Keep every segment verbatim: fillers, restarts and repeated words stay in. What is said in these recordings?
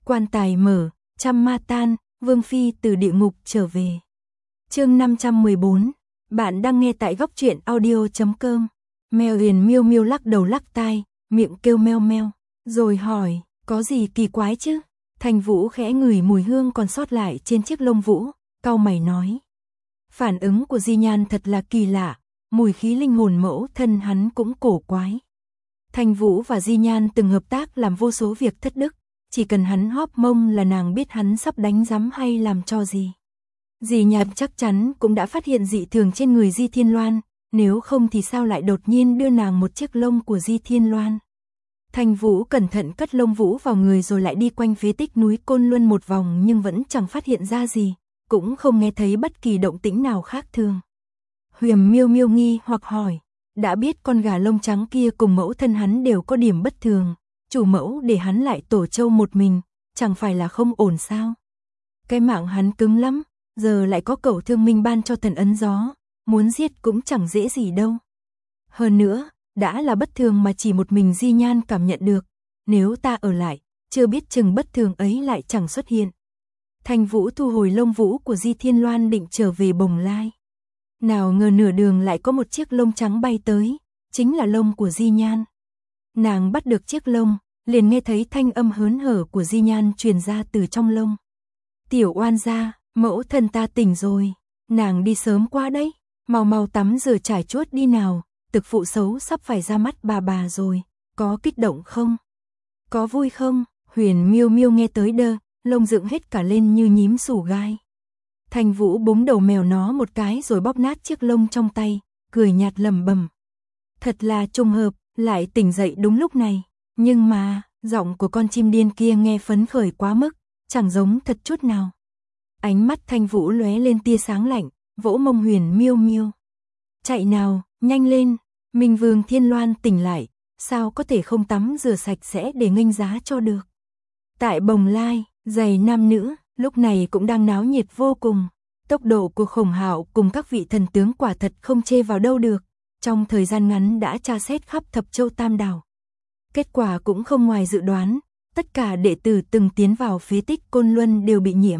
Quan tài mở, trăm ma tan, Vương Phi từ địa ngục trở về. Chương năm trăm mười bốn, bạn đang nghe tại góc truyện audio chấm com. Mèo Huyền Miêu Miêu lắc đầu lắc tai, miệng kêu meo meo, rồi hỏi, có gì kỳ quái chứ? Thành Vũ khẽ ngửi mùi hương còn sót lại trên chiếc lông vũ, cau mày nói. Phản ứng của Di Nhan thật là kỳ lạ, mùi khí linh hồn mẫu thân hắn cũng cổ quái. Thành Vũ và Di Nhan từng hợp tác làm vô số việc thất đức, chỉ cần hắn hóp mông là nàng biết hắn sắp đánh giám hay làm cho gì. Di Nhan chắc chắn cũng đã phát hiện dị thường trên người Di Thiên Loan, nếu không thì sao lại đột nhiên đưa nàng một chiếc lông của Di Thiên Loan. Thành Vũ cẩn thận cất lông vũ vào người rồi lại đi quanh phế tích núi Côn Luân một vòng nhưng vẫn chẳng phát hiện ra gì, cũng không nghe thấy bất kỳ động tĩnh nào khác thường. Huyền Miêu Miêu nghi hoặc hỏi, đã biết con gà lông trắng kia cùng mẫu thân hắn đều có điểm bất thường, chủ mẫu để hắn lại tổ trâu một mình, chẳng phải là không ổn sao? Cái mạng hắn cứng lắm, giờ lại có Cẩu Thương Minh ban cho thần ấn gió, muốn giết cũng chẳng dễ gì đâu. Hơn nữa, đã là bất thường mà chỉ một mình Di Nhan cảm nhận được, nếu ta ở lại, chưa biết chừng bất thường ấy lại chẳng xuất hiện. Thành Vũ thu hồi lông vũ của Di Thiên Loan định trở về Bồng Lai. Nào ngờ nửa đường lại có một chiếc lông trắng bay tới, chính là lông của Di Nhan. Nàng bắt được chiếc lông, liền nghe thấy thanh âm hớn hở của Di Nhan truyền ra từ trong lông. Tiểu oan gia, mẫu thân ta tỉnh rồi, nàng đi sớm quá đấy, mau mau tắm rửa trải chuốt đi nào, thực phụ xấu sắp phải ra mắt bà bà rồi, có kích động không? Có vui không? Huyền Miêu Miêu nghe tới đơ, lông dựng hết cả lên như nhím sủ gai. Thành Vũ búng đầu mèo nó một cái rồi bóp nát chiếc lông trong tay, cười nhạt lẩm bẩm. Thật là trùng hợp, lại tỉnh dậy đúng lúc này, nhưng mà, giọng của con chim điên kia nghe phấn khởi quá mức, chẳng giống thật chút nào. Ánh mắt Thành Vũ lóe lên tia sáng lạnh, vỗ mông Huyền Miêu Miêu. Chạy nào, nhanh lên, Minh Vương Thiên Loan tỉnh lại, sao có thể không tắm rửa sạch sẽ để nghênh giá cho được. Tại Bồng Lai, giày nam nữ, lúc này cũng đang náo nhiệt vô cùng. Tốc độ của Khổng Hạo cùng các vị thần tướng quả thật không chê vào đâu được, trong thời gian ngắn đã tra xét khắp thập châu Tam Đảo. Kết quả cũng không ngoài dự đoán, tất cả đệ tử từng tiến vào phế tích Côn Luân đều bị nhiễm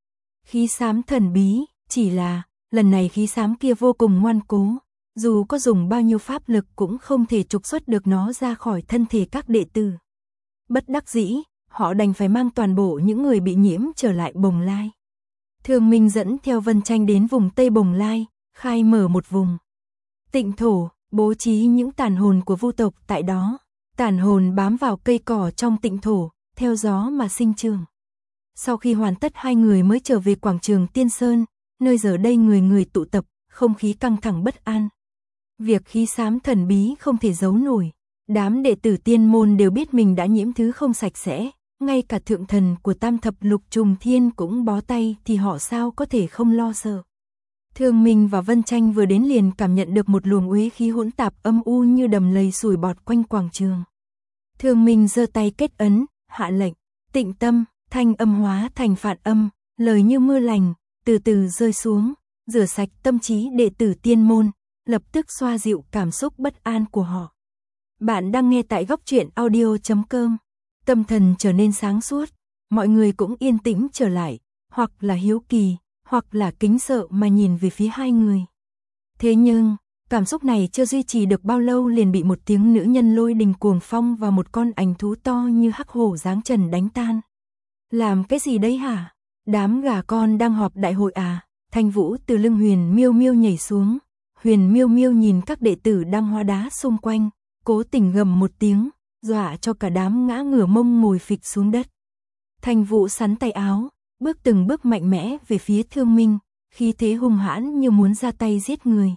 khí xám thần bí, chỉ là, lần này khí xám kia vô cùng ngoan cố, dù có dùng bao nhiêu pháp lực cũng không thể trục xuất được nó ra khỏi thân thể các đệ tử. Bất đắc dĩ, họ đành phải mang toàn bộ những người bị nhiễm trở lại Bồng Lai. Thương Minh dẫn theo Vân Tranh đến vùng Tây Bồng Lai, khai mở một vùng tịnh thổ, bố trí những tàn hồn của vu tộc tại đó. Tàn hồn bám vào cây cỏ trong tịnh thổ, theo gió mà sinh trưởng. Sau khi hoàn tất hai người mới trở về quảng trường Tiên Sơn, nơi giờ đây người người tụ tập, không khí căng thẳng bất an. Việc khí xám thần bí không thể giấu nổi. Đám đệ tử tiên môn đều biết mình đã nhiễm thứ không sạch sẽ, ngay cả thượng thần của Tam Thập Lục Trùng Thiên cũng bó tay thì họ sao có thể không lo sợ. Thương Minh và Vân Tranh vừa đến liền cảm nhận được một luồng uế khí hỗn tạp âm u như đầm lầy sủi bọt quanh quảng trường. Thương Minh giơ tay kết ấn, hạ lệnh, tịnh tâm, thanh âm hóa thành phạn âm, lời như mưa lành, từ từ rơi xuống, rửa sạch tâm trí đệ tử tiên môn, lập tức xoa dịu cảm xúc bất an của họ. Bạn đang nghe tại góc truyện audio chấm com. Tâm thần trở nên sáng suốt, mọi người cũng yên tĩnh trở lại, hoặc là hiếu kỳ, hoặc là kính sợ mà nhìn về phía hai người. Thế nhưng, cảm xúc này chưa duy trì được bao lâu liền bị một tiếng nữ nhân lôi đình cuồng phong và một con ảnh thú to như hắc hổ giáng trần đánh tan. Làm cái gì đấy hả? Đám gà con đang họp đại hội à? Thành Vũ từ lưng Huyền Miêu Miêu nhảy xuống. Huyền Miêu Miêu nhìn các đệ tử đang hóa đá xung quanh, cố tình gầm một tiếng, dọa cho cả đám ngã ngửa mông ngồi phịch xuống đất. Thành Vũ sắn tay áo, bước từng bước mạnh mẽ về phía Thương Minh, khí thế hung hãn như muốn ra tay giết người.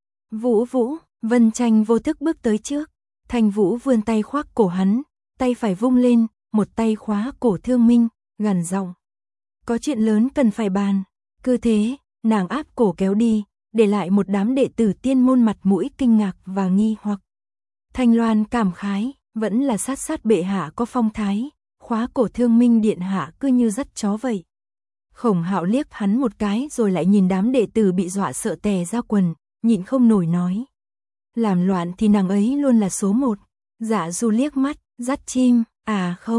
Vũ Vũ, Vân Tranh vô thức bước tới trước. Thành Vũ vươn tay khoác cổ hắn, tay phải vung lên, một tay khóa cổ Thương Minh, gằn giọng. Có chuyện lớn cần phải bàn. Cứ thế, nàng áp cổ kéo đi, để lại một đám đệ tử tiên môn mặt mũi kinh ngạc và nghi hoặc. Thanh Loan cảm khái, vẫn là sát sát bệ hạ có phong thái, khóa cổ Thương Minh điện hạ cứ như dắt chó vậy. Khổng Hạo liếc hắn một cái rồi lại nhìn đám đệ tử bị dọa sợ tè ra quần, nhịn không nổi nói. Làm loạn thì nàng ấy luôn là số một. Dạ Du liếc mắt, dắt chim, à không,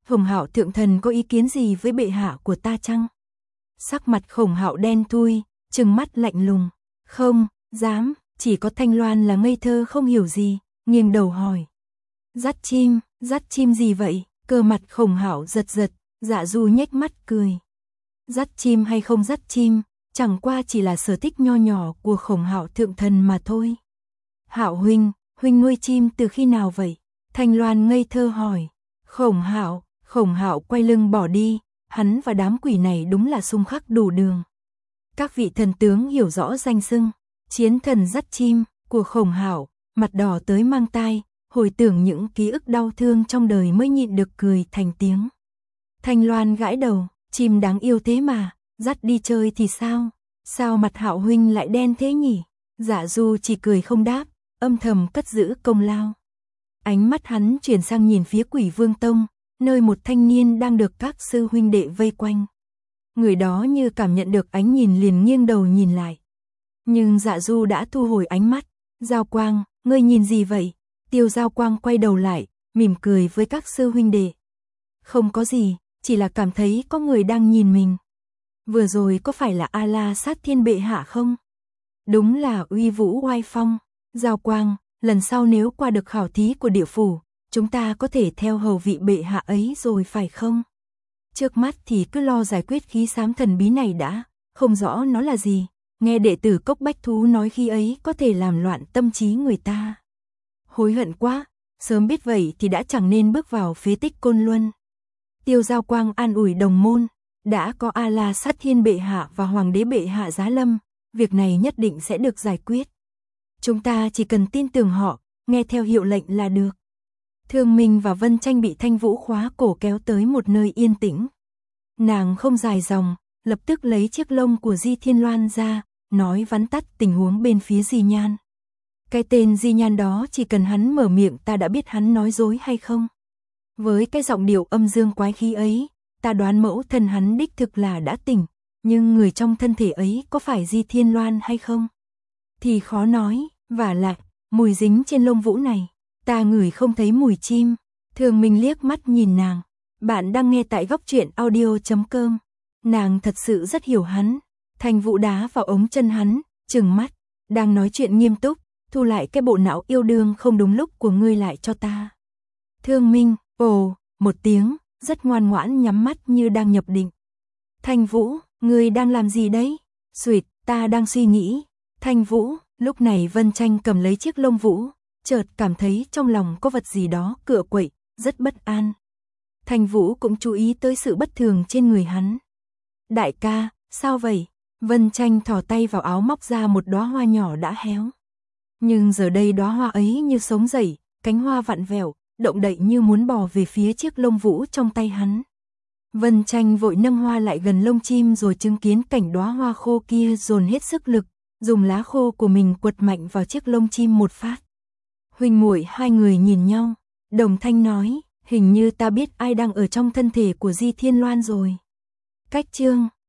Khổng Hạo thượng thần có ý kiến gì với bệ hạ của ta chăng? Sắc mặt Khổng Hạo đen thui, trừng mắt lạnh lùng. Không, dám, chỉ có Thanh Loan là ngây thơ không hiểu gì, nghiêng đầu hỏi. Dắt chim, dắt chim gì vậy? Cơ mặt Khổng Hạo giật giật, Dạ Du nhếch mắt cười. Dắt chim hay không dắt chim, chẳng qua chỉ là sở thích nho nhỏ của Khổng Hạo thượng thần mà thôi. Hạo huynh, huynh nuôi chim từ khi nào vậy? Thanh Loan ngây thơ hỏi. Khổng Hạo, Khổng Hạo quay lưng bỏ đi, hắn và đám quỷ này đúng là xung khắc đủ đường. Các vị thần tướng hiểu rõ danh xưng, chiến thần dắt chim của Khổng Hạo, mặt đỏ tới mang tai, hồi tưởng những ký ức đau thương trong đời mới nhịn được cười thành tiếng. Thanh Loan gãi đầu, chim đáng yêu thế mà, dắt đi chơi thì sao? Sao mặt Hạo huynh lại đen thế nhỉ? Dạ Du chỉ cười không đáp, âm thầm cất giữ công lao. Ánh mắt hắn chuyển sang nhìn phía Quỷ Vương Tông, nơi một thanh niên đang được các sư huynh đệ vây quanh. Người đó như cảm nhận được ánh nhìn liền nghiêng đầu nhìn lại. Nhưng Dạ Du đã thu hồi ánh mắt. Giao Quang, ngươi nhìn gì vậy? Tiêu Giao Quang quay đầu lại, mỉm cười với các sư huynh đệ. Không có gì, chỉ là cảm thấy có người đang nhìn mình. Vừa rồi có phải là A La Sát Thiên bệ hạ không? Đúng là uy vũ oai phong. Giao Quang, lần sau nếu qua được khảo thí của địa phủ, chúng ta có thể theo hầu vị bệ hạ ấy rồi phải không? Trước mắt thì cứ lo giải quyết khí xám thần bí này đã, không rõ nó là gì. Nghe đệ tử Cốc Bách Thú nói khi ấy có thể làm loạn tâm trí người ta. Hối hận quá, sớm biết vậy thì đã chẳng nên bước vào phế tích Côn Luân. Tiêu Giao Quang an ủi đồng môn, đã có A La Sát Thiên bệ hạ và Hoàng đế bệ hạ giá lâm, việc này nhất định sẽ được giải quyết. Chúng ta chỉ cần tin tưởng họ, nghe theo hiệu lệnh là được. Thương Minh và Vân Tranh bị Thanh Vũ khóa cổ kéo tới một nơi yên tĩnh. Nàng không dài dòng, lập tức lấy chiếc lông của Di Thiên Loan ra, nói vắn tắt tình huống bên phía Di Nhan. Cái tên Di Nhan đó chỉ cần hắn mở miệng ta đã biết hắn nói dối hay không. Với cái giọng điệu âm dương quái khí ấy, ta đoán mẫu thân hắn đích thực là đã tỉnh, nhưng người trong thân thể ấy có phải Di Thiên Loan hay không? Thì khó nói, vả lại, mùi dính trên lông vũ này, ta ngửi không thấy mùi chim. Thường Minh liếc mắt nhìn nàng, bạn đang nghe tại góc truyện audio chấm com. Nàng thật sự rất hiểu hắn. Thanh Vũ đá vào ống chân hắn, trừng mắt, đang nói chuyện nghiêm túc, thu lại cái bộ não yêu đương không đúng lúc của ngươi lại cho ta. Thương Minh, ồ, một tiếng, rất ngoan ngoãn nhắm mắt như đang nhập định. Thanh Vũ, ngươi đang làm gì đấy? Xuyệt, ta đang suy nghĩ. Thanh Vũ, lúc này Vân Tranh cầm lấy chiếc lông vũ, chợt cảm thấy trong lòng có vật gì đó cựa quậy, rất bất an. Thanh Vũ cũng chú ý tới sự bất thường trên người hắn. Đại ca, sao vậy? Vân Tranh thò tay vào áo móc ra một đóa hoa nhỏ đã héo. Nhưng giờ đây đóa hoa ấy như sống dậy, cánh hoa vặn vẹo, động đậy như muốn bò về phía chiếc lông vũ trong tay hắn. Vân Tranh vội nâng hoa lại gần lông chim rồi chứng kiến cảnh đóa hoa khô kia dồn hết sức lực, dùng lá khô của mình quật mạnh vào chiếc lông chim một phát. Huynh muội hai người nhìn nhau, đồng thanh nói, hình như ta biết ai đang ở trong thân thể của Di Thiên Loan rồi. Cách chương